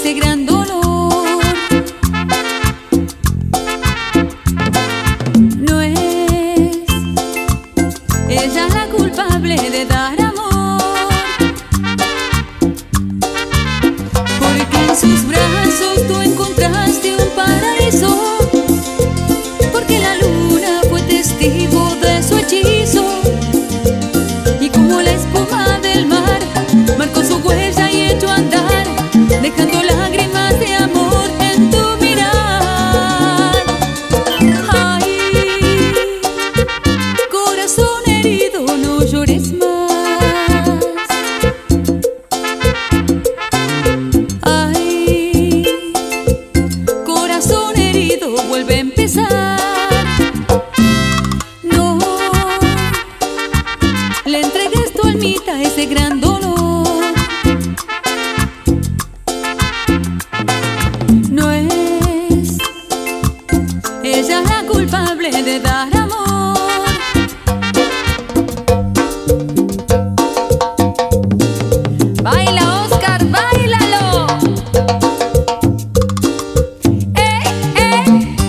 ese gran dolor. No es ella la culpable de dar amor, porque en sus brazos tú encontraste un paraíso, porque la luna fue testigo de su hechizo, y como la espuma del mar marcó su huella y echó a andar, dejando lágrimas de amor en tu mirar. Ay, corazón herido, no llores más. Ay, corazón herido, vuelve a empezar. No le entregues tu almita a ese gran dolor. No es ella la culpable de dar amor. Baila, Oscar, báilalo. ¡Eh!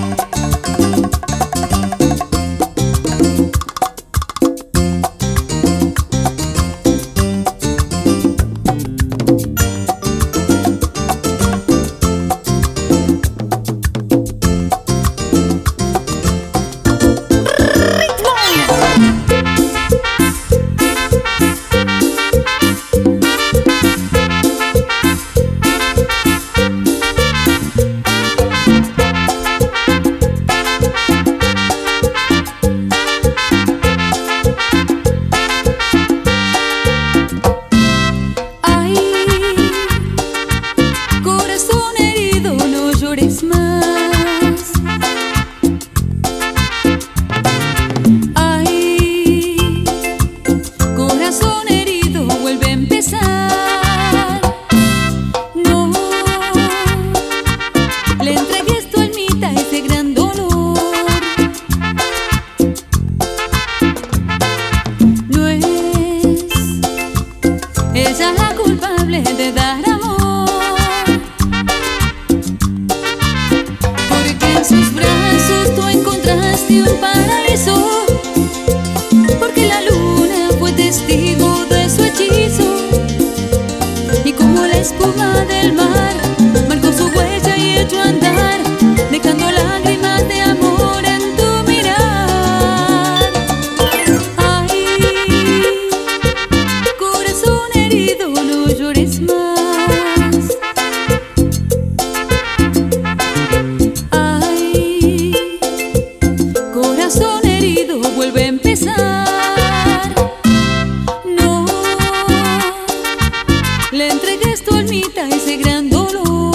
Ay, corazón herido, no llores más. Ay, corazón herido, vuelve a empezar. No le entregues tu almita a ese gran dolor. No es ella la culpable de dar amor, porque en sus brazos tú encontraste un paraíso, porque la luna fue testigo de su hechizo, y como la espuma del mar marcó su huella y echó a andar, dejando lágrimas de amor en tu mirar. Ay, corazón herido, no llores más. Ay, corazón herido, vuelve a empezar. No le entregues tu almita a ese gran dolor.